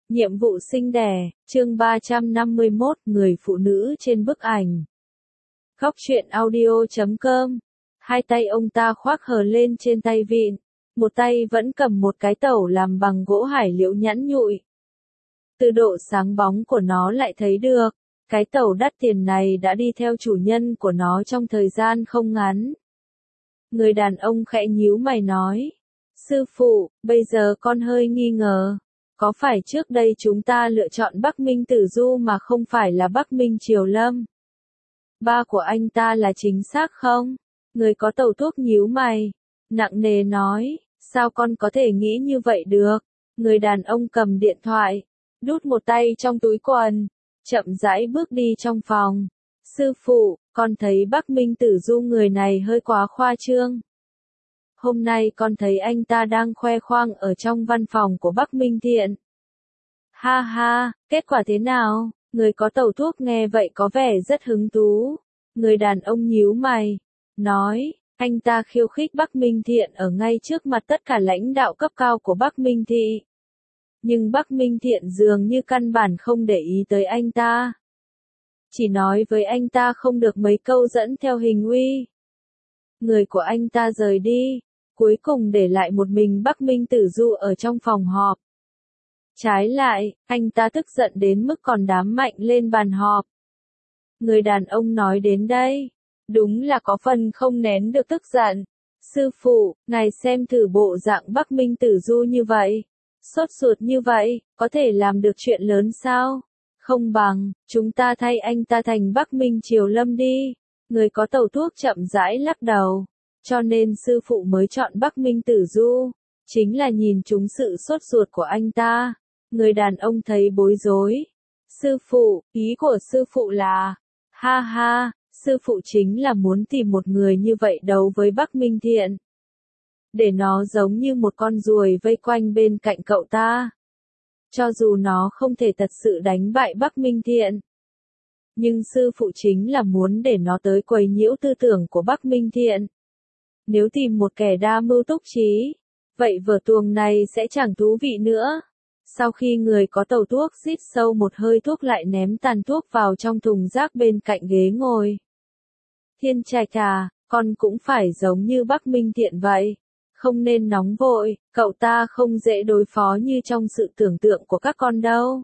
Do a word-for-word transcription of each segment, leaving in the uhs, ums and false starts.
Nhiệm vụ sinh đẻ, chương ba trăm năm mươi mốt, người phụ nữ trên bức ảnh. Góc truyện audio chấm com. Hai tay ông ta khoác hờ lên trên tay vịn, một tay vẫn cầm một cái tẩu làm bằng gỗ hải liễu nhẵn nhụi. Từ độ sáng bóng của nó lại thấy được, cái tẩu đắt tiền này đã đi theo chủ nhân của nó trong thời gian không ngắn. Người đàn ông khẽ nhíu mày nói, sư phụ, bây giờ con hơi nghi ngờ. Có phải trước đây chúng ta lựa chọn Bắc Minh Tử Du mà không phải là Bắc Minh Triều Lâm? Ba của anh ta là chính xác không? Người có tẩu thuốc nhíu mày, nặng nề nói, sao con có thể nghĩ như vậy được? Người đàn ông cầm điện thoại, đút một tay trong túi quần, chậm rãi bước đi trong phòng. Sư phụ, con thấy Bắc Minh Tử Du người này hơi quá khoa trương. Hôm nay con thấy anh ta đang khoe khoang ở trong văn phòng của Bắc Minh Thiện. Ha ha, kết quả thế nào? Người có tẩu thuốc nghe vậy có vẻ rất hứng thú. Người đàn ông nhíu mày, nói, anh ta khiêu khích Bắc Minh Thiện ở ngay trước mặt tất cả lãnh đạo cấp cao của Bắc Minh Thị. Nhưng Bắc Minh Thiện dường như căn bản không để ý tới anh ta. Chỉ nói với anh ta không được mấy câu dẫn theo hình uy. Người của anh ta rời đi, cuối cùng để lại một mình Bắc Minh Tử Du ở trong phòng họp. Trái lại, anh ta tức giận đến mức còn đám mạnh lên bàn họp. Người đàn ông nói đến đây, đúng là có phần không nén được tức giận. Sư phụ, ngài xem thử bộ dạng Bắc Minh Tử Du như vậy, sốt ruột như vậy, có thể làm được chuyện lớn sao? Không bằng, chúng ta thay anh ta thành Bắc Minh Triều Lâm đi. Người có tẩu thuốc chậm rãi lắc đầu. Cho nên sư phụ mới chọn Bắc Minh Tử Du, chính là nhìn trúng sự sốt ruột của anh ta. Người đàn ông thấy bối rối. Sư phụ, ý của sư phụ là, ha ha, sư phụ chính là muốn tìm một người như vậy đấu với Bắc Minh Thiện. Để nó giống như một con ruồi vây quanh bên cạnh cậu ta. Cho dù nó không thể thật sự đánh bại Bắc Minh Thiện. Nhưng sư phụ chính là muốn để nó tới quấy nhiễu tư tưởng của Bắc Minh Thiện. Nếu tìm một kẻ đa mưu túc trí, vậy vở tuồng này sẽ chẳng thú vị nữa. Sau khi người có tẩu thuốc rít sâu một hơi thuốc lại ném tàn thuốc vào trong thùng rác bên cạnh ghế ngồi. Thiên Trạch à, con cũng phải giống như Bắc Minh Thiện vậy. Không nên nóng vội, cậu ta không dễ đối phó như trong sự tưởng tượng của các con đâu.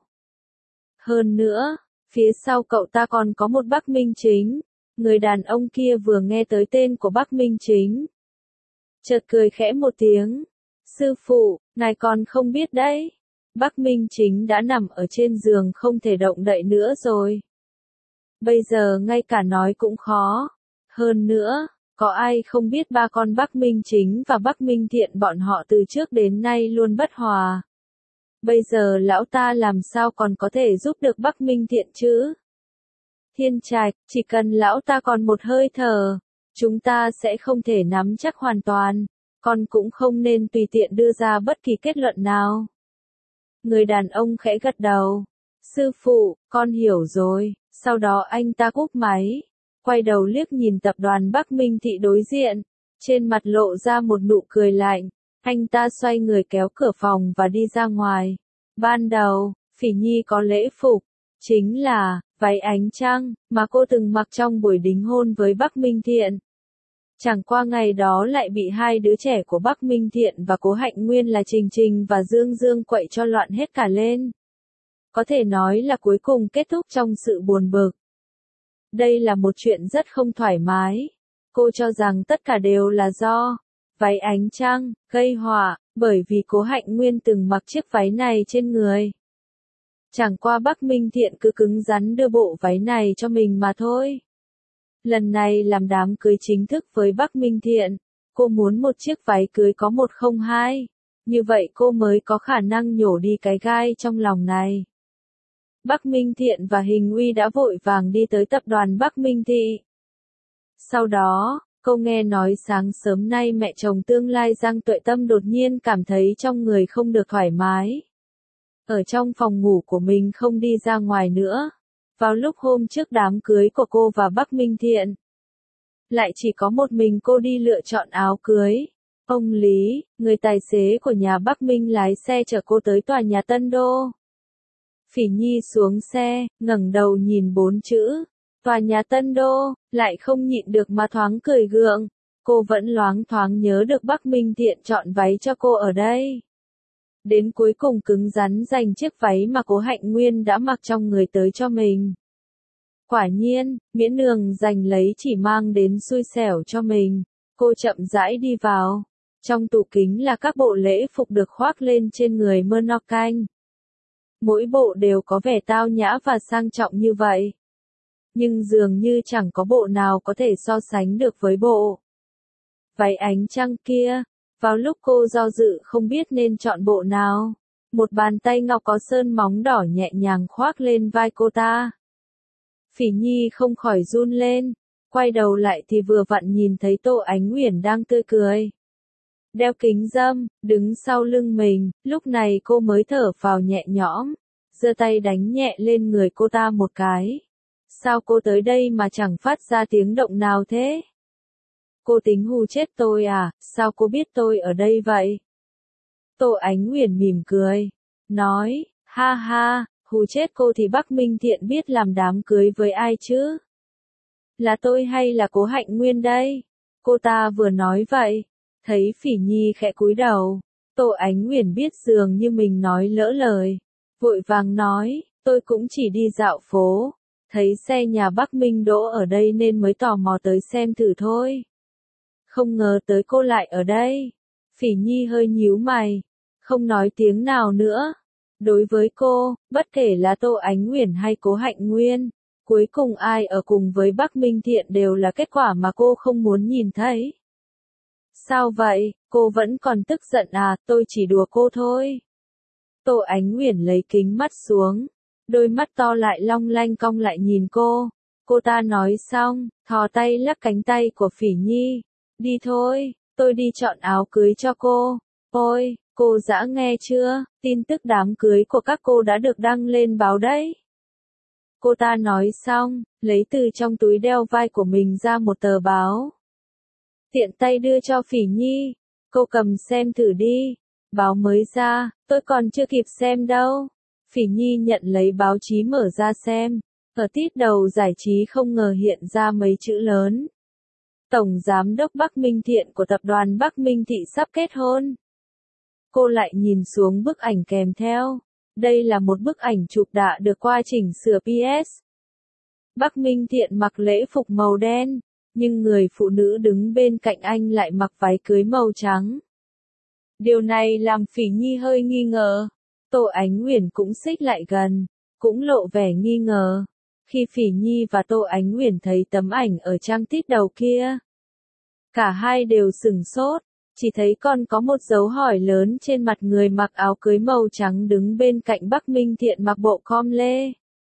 Hơn nữa, phía sau cậu ta còn có một Bắc Minh Chính. Người đàn ông kia vừa nghe tới tên của Bắc Minh Chính, chợt cười khẽ một tiếng. Sư phụ, ngài còn không biết đấy. Bắc Minh Chính đã nằm ở trên giường không thể động đậy nữa rồi. Bây giờ ngay cả nói cũng khó. Hơn nữa, có ai không biết ba con Bắc Minh Chính và Bắc Minh Thiện bọn họ từ trước đến nay luôn bất hòa. Bây giờ lão ta làm sao còn có thể giúp được Bắc Minh Thiện chứ? Thiên Trạch, chỉ cần lão ta còn một hơi thở, chúng ta sẽ không thể nắm chắc hoàn toàn, con cũng không nên tùy tiện đưa ra bất kỳ kết luận nào. Người đàn ông khẽ gật đầu. Sư phụ, con hiểu rồi. Sau đó anh ta cúp máy, quay đầu liếc nhìn tập đoàn Bắc Minh Thị đối diện, trên mặt lộ ra một nụ cười lạnh. Anh ta xoay người kéo cửa phòng và đi ra ngoài. Ban đầu, Phỉ Nhi có lễ phục, chính là váy ánh trăng mà cô từng mặc trong buổi đính hôn với Bắc Minh Thiện. Chẳng qua ngày đó lại bị hai đứa trẻ của Bắc Minh Thiện và Cố Hạnh Nguyên là Trình Trình và Dương Dương quậy cho loạn hết cả lên. Có thể nói là cuối cùng kết thúc trong sự buồn bực. Đây là một chuyện rất không thoải mái. Cô cho rằng tất cả đều là do váy ánh trăng gây họa, bởi vì Cố Hạnh Nguyên từng mặc chiếc váy này trên người. Chẳng qua Bắc Minh Thiện cứ cứng rắn đưa bộ váy này cho mình mà thôi. Lần này làm đám cưới chính thức với Bắc Minh Thiện, cô muốn một chiếc váy cưới có một không hai, như vậy cô mới có khả năng nhổ đi cái gai trong lòng này. Bắc Minh Thiện và Hình Uy đã vội vàng đi tới tập đoàn Bắc Minh Thị. Sau đó, cô nghe nói sáng sớm nay mẹ chồng tương lai Giang Tuệ Tâm đột nhiên cảm thấy trong người không được thoải mái. Ở trong phòng ngủ của mình không đi ra ngoài nữa. Vào lúc hôm trước đám cưới của cô và Bắc Minh Thiện, lại chỉ có một mình cô đi lựa chọn áo cưới. Ông Lý, người tài xế của nhà Bắc Minh lái xe chở cô tới tòa nhà Tân Đô. Phỉ Nhi xuống xe, ngẩng đầu nhìn bốn chữ, tòa nhà Tân Đô, lại không nhịn được mà thoáng cười gượng. Cô vẫn loáng thoáng nhớ được Bắc Minh Thiện chọn váy cho cô ở đây. Đến cuối cùng cứng rắn giành chiếc váy mà Cố Hạnh Nguyên đã mặc trong người tới cho mình. Quả nhiên, miễn nương giành lấy chỉ mang đến xui xẻo cho mình. Cô chậm rãi đi vào. Trong tủ kính là các bộ lễ phục được khoác lên trên người Murnau-Canh. Mỗi bộ đều có vẻ tao nhã và sang trọng như vậy. Nhưng dường như chẳng có bộ nào có thể so sánh được với bộ váy ánh trăng kia. Vào lúc cô do dự không biết nên chọn bộ nào, một bàn tay ngọc có sơn móng đỏ nhẹ nhàng khoác lên vai cô ta. Phỉ Nhi không khỏi run lên, quay đầu lại thì vừa vặn nhìn thấy Tô Ánh Uyển đang tươi cười. Đeo kính râm, đứng sau lưng mình, lúc này cô mới thở phào nhẹ nhõm, giơ tay đánh nhẹ lên người cô ta một cái. Sao cô tới đây mà chẳng phát ra tiếng động nào thế? Cô tính hù chết tôi à, sao cô biết tôi ở đây vậy? Tô Ánh Uyển mỉm cười, nói, ha ha, hù chết cô thì Bắc Minh Thiện biết làm đám cưới với ai chứ? Là tôi hay là Cố Hạnh Nguyên đây? Cô ta vừa nói vậy, thấy Phỉ Nhi khẽ cúi đầu, Tô Ánh Uyển biết dường như mình nói lỡ lời, vội vàng nói, tôi cũng chỉ đi dạo phố, thấy xe nhà Bắc Minh đỗ ở đây nên mới tò mò tới xem thử thôi. Không ngờ tới cô lại ở đây. Phỉ Nhi hơi nhíu mày, không nói tiếng nào nữa. Đối với cô, bất kể là Tô Ánh Uyển hay Cố Hạnh Nguyên, cuối cùng ai ở cùng với Bắc Minh Thiện đều là kết quả mà cô không muốn nhìn thấy. Sao vậy, cô vẫn còn tức giận à, tôi chỉ đùa cô thôi. Tô Ánh Uyển lấy kính mắt xuống, đôi mắt to lại long lanh cong lại nhìn cô. Cô ta nói xong, thò tay lắc cánh tay của Phỉ Nhi. Đi thôi, tôi đi chọn áo cưới cho cô. Ôi, cô dã nghe chưa, tin tức đám cưới của các cô đã được đăng lên báo đấy. Cô ta nói xong, lấy từ trong túi đeo vai của mình ra một tờ báo. Tiện tay đưa cho Phỉ Nhi, cô cầm xem thử đi. Báo mới ra, tôi còn chưa kịp xem đâu. Phỉ Nhi nhận lấy báo chí mở ra xem. Ở tít đầu giải trí không ngờ hiện ra mấy chữ lớn. Tổng Giám đốc Bắc Minh Thiện của tập đoàn Bắc Minh Thị sắp kết hôn. Cô lại nhìn xuống bức ảnh kèm theo. Đây là một bức ảnh chụp đã được qua chỉnh sửa pê ét. Bắc Minh Thiện mặc lễ phục màu đen, nhưng người phụ nữ đứng bên cạnh anh lại mặc váy cưới màu trắng. Điều này làm Phỉ Nhi hơi nghi ngờ. Tô Ánh Uyển cũng xích lại gần, cũng lộ vẻ nghi ngờ. Khi Phỉ Nhi và Tô Ánh Uyển thấy tấm ảnh ở trang tít đầu kia, cả hai đều sửng sốt, chỉ thấy còn có một dấu hỏi lớn trên mặt người mặc áo cưới màu trắng đứng bên cạnh Bắc Minh Thiện mặc bộ com lê.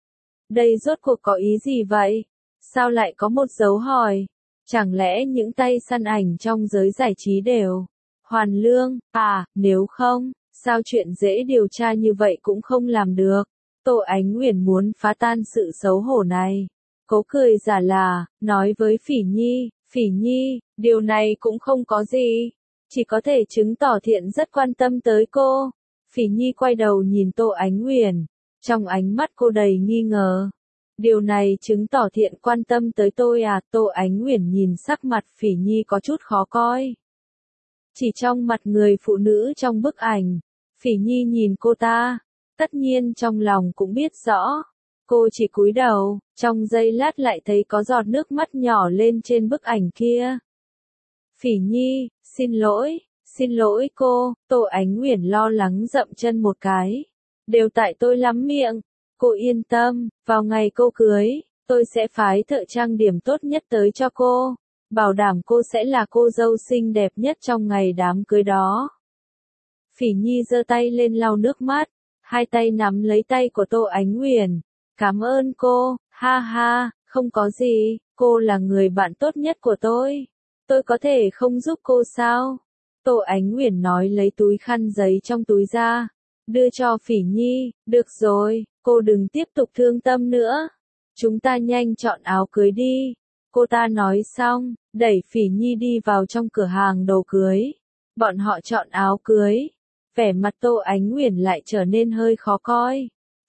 Đây rốt cuộc có ý gì vậy? Sao lại có một dấu hỏi? Chẳng lẽ những tay săn ảnh trong giới giải trí đều hoàn lương? À, nếu không, sao chuyện dễ điều tra như vậy cũng không làm được? Tô Ánh Uyển muốn phá tan sự xấu hổ này. Cố cười giả là, nói với Phỉ Nhi, Phỉ Nhi, điều này cũng không có gì. Chỉ có thể chứng tỏ Thiện rất quan tâm tới cô. Phỉ Nhi quay đầu nhìn Tô Ánh Uyển, trong ánh mắt cô đầy nghi ngờ. Điều này chứng tỏ Thiện quan tâm tới tôi à? Tô Ánh Uyển nhìn sắc mặt Phỉ Nhi có chút khó coi. Chỉ trong mặt người phụ nữ trong bức ảnh, Phỉ Nhi nhìn cô ta, tất nhiên trong lòng cũng biết rõ. Cô chỉ cúi đầu, trong giây lát lại thấy có giọt nước mắt nhỏ lên trên bức ảnh kia. Phỉ Nhi, xin lỗi, xin lỗi cô. Tô Ánh Uyển lo lắng dậm chân một cái. Đều tại tôi lắm miệng. Cô yên tâm, vào ngày cô cưới, tôi sẽ phái thợ trang điểm tốt nhất tới cho cô. Bảo đảm cô sẽ là cô dâu xinh đẹp nhất trong ngày đám cưới đó. Phỉ Nhi giơ tay lên lau nước mắt, hai tay nắm lấy tay của Tô Ánh Uyển. Cảm ơn cô, ha ha, không có gì, cô là người bạn tốt nhất của tôi. Tôi có thể không giúp cô sao? Tô Ánh Uyển nói lấy túi khăn giấy trong túi ra, đưa cho Phỉ Nhi. Được rồi, cô đừng tiếp tục thương tâm nữa. Chúng ta nhanh chọn áo cưới đi. Cô ta nói xong, đẩy Phỉ Nhi đi vào trong cửa hàng đồ cưới. Bọn họ chọn áo cưới. Vẻ mặt Tô Ánh Uyển lại trở nên hơi khó coi.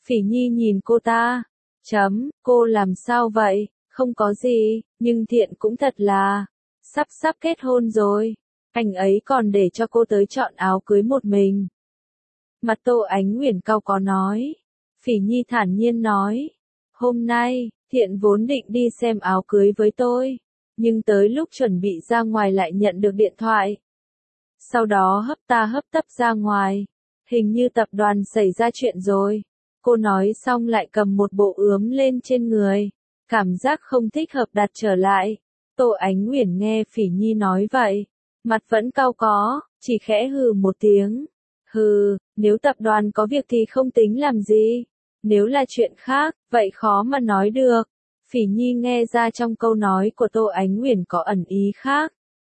Phỉ Nhi nhìn cô ta. Chấm, cô làm sao vậy? Không có gì, nhưng Thiện cũng thật là, sắp sắp kết hôn rồi. Anh ấy còn để cho cô tới chọn áo cưới một mình. Mặt Tô Ánh Uyển cau có nói. Phỉ Nhi thản nhiên nói. Hôm nay, Thiện vốn định đi xem áo cưới với tôi. Nhưng tới lúc chuẩn bị ra ngoài lại nhận được điện thoại. Sau đó hấp ta hấp tấp ra ngoài. Hình như tập đoàn xảy ra chuyện rồi. Cô nói xong lại cầm một bộ ướm lên trên người. Cảm giác không thích hợp đặt trở lại. Tô Ánh Uyển nghe Phỉ Nhi nói vậy. Mặt vẫn cau có, chỉ khẽ hừ một tiếng. Hừ, nếu tập đoàn có việc thì không tính làm gì. Nếu là chuyện khác, vậy khó mà nói được. Phỉ Nhi nghe ra trong câu nói của Tô Ánh Uyển có ẩn ý khác.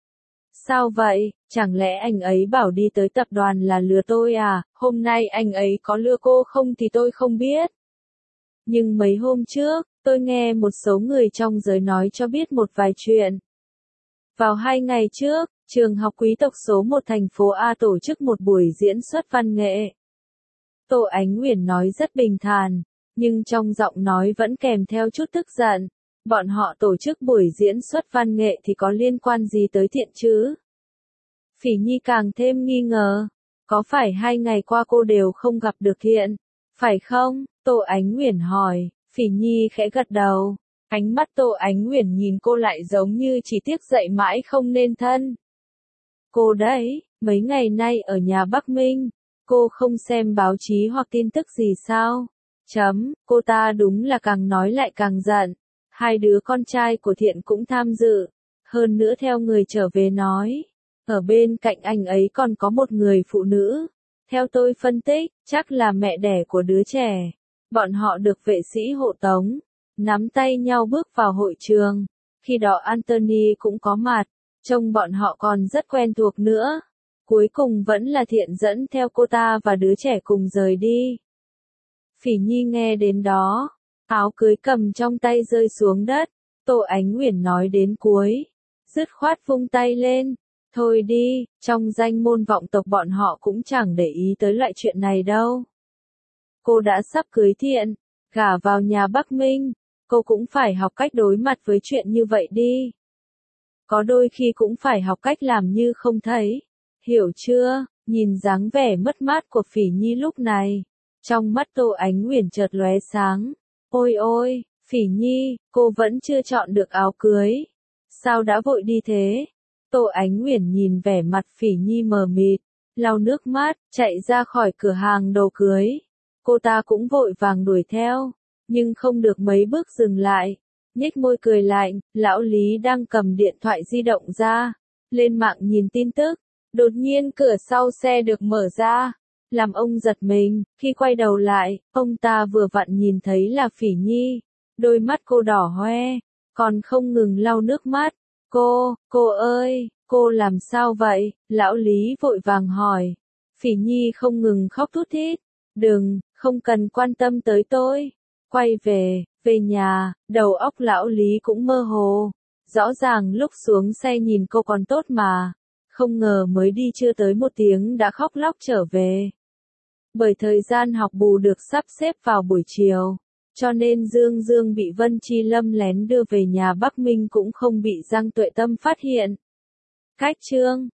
Sao vậy, chẳng lẽ anh ấy bảo đi tới tập đoàn là lừa tôi à? Hôm nay anh ấy có lừa cô không thì tôi không biết. Nhưng mấy hôm trước, tôi nghe một số người trong giới nói cho biết một vài chuyện. Vào hai ngày trước, trường học quý tộc số một thành phố A tổ chức một buổi diễn xuất văn nghệ. Tô Ánh Uyển nói rất bình thản, nhưng trong giọng nói vẫn kèm theo chút tức giận. Bọn họ tổ chức buổi diễn xuất văn nghệ thì có liên quan gì tới Thiện chứ? Phỉ Nhi càng thêm nghi ngờ. Có phải hai ngày qua cô đều không gặp được Thiện? Phải không? Tô Ánh Uyển hỏi. Phỉ Nhi khẽ gật đầu. Ánh mắt Tô Ánh Uyển nhìn cô lại giống như chỉ tiếc dậy mãi không nên thân. Cô đấy, mấy ngày nay ở nhà Bắc Minh, cô không xem báo chí hoặc tin tức gì sao? Chấm, cô ta đúng là càng nói lại càng giận. Hai đứa con trai của Thiện cũng tham dự. Hơn nữa theo người trở về nói, ở bên cạnh anh ấy còn có một người phụ nữ. Theo tôi phân tích, chắc là mẹ đẻ của đứa trẻ. Bọn họ được vệ sĩ hộ tống, nắm tay nhau bước vào hội trường. Khi đó Anthony cũng có mặt, trông bọn họ còn rất quen thuộc nữa. Cuối cùng vẫn là Thiện dẫn theo cô ta và đứa trẻ cùng rời đi. Phỉ Nhi nghe đến đó, áo cưới cầm trong tay rơi xuống đất. Tô Ánh Uyển nói đến cuối, dứt khoát vung tay lên. Thôi đi, trong danh môn vọng tộc bọn họ cũng chẳng để ý tới loại chuyện này đâu. Cô đã sắp cưới Thiện, gả vào nhà Bắc Minh, cô cũng phải học cách đối mặt với chuyện như vậy đi. Có đôi khi cũng phải học cách làm như không thấy. Hiểu chưa? Nhìn dáng vẻ mất mát của Phỉ Nhi lúc này, trong mắt Tô Ánh Uyển chợt lóe sáng. Ôi ôi, Phỉ Nhi, cô vẫn chưa chọn được áo cưới. Sao đã vội đi thế? Tô Ánh Uyển nhìn vẻ mặt Phỉ Nhi mờ mịt, lau nước mắt, chạy ra khỏi cửa hàng đồ cưới. Cô ta cũng vội vàng đuổi theo, nhưng không được mấy bước dừng lại. Nhếch môi cười lạnh, lão Lý đang cầm điện thoại di động ra, lên mạng nhìn tin tức. Đột nhiên cửa sau xe được mở ra, làm ông giật mình. Khi quay đầu lại, ông ta vừa vặn nhìn thấy là Phỉ Nhi. Đôi mắt cô đỏ hoe, còn không ngừng lau nước mắt. Cô, cô ơi, cô làm sao vậy? Lão Lý vội vàng hỏi. Phỉ Nhi không ngừng khóc thút thít. Đừng, không cần quan tâm tới tôi. Quay về, về nhà, đầu óc lão Lý cũng mơ hồ. Rõ ràng lúc xuống xe nhìn cô còn tốt mà. Không ngờ mới đi chưa tới một tiếng đã khóc lóc trở về. Bởi thời gian học bù được sắp xếp vào buổi chiều, cho nên Dương Dương bị Vân Chi Lâm lén đưa về nhà Bắc Minh cũng không bị Giang Tuệ Tâm phát hiện. Cách chương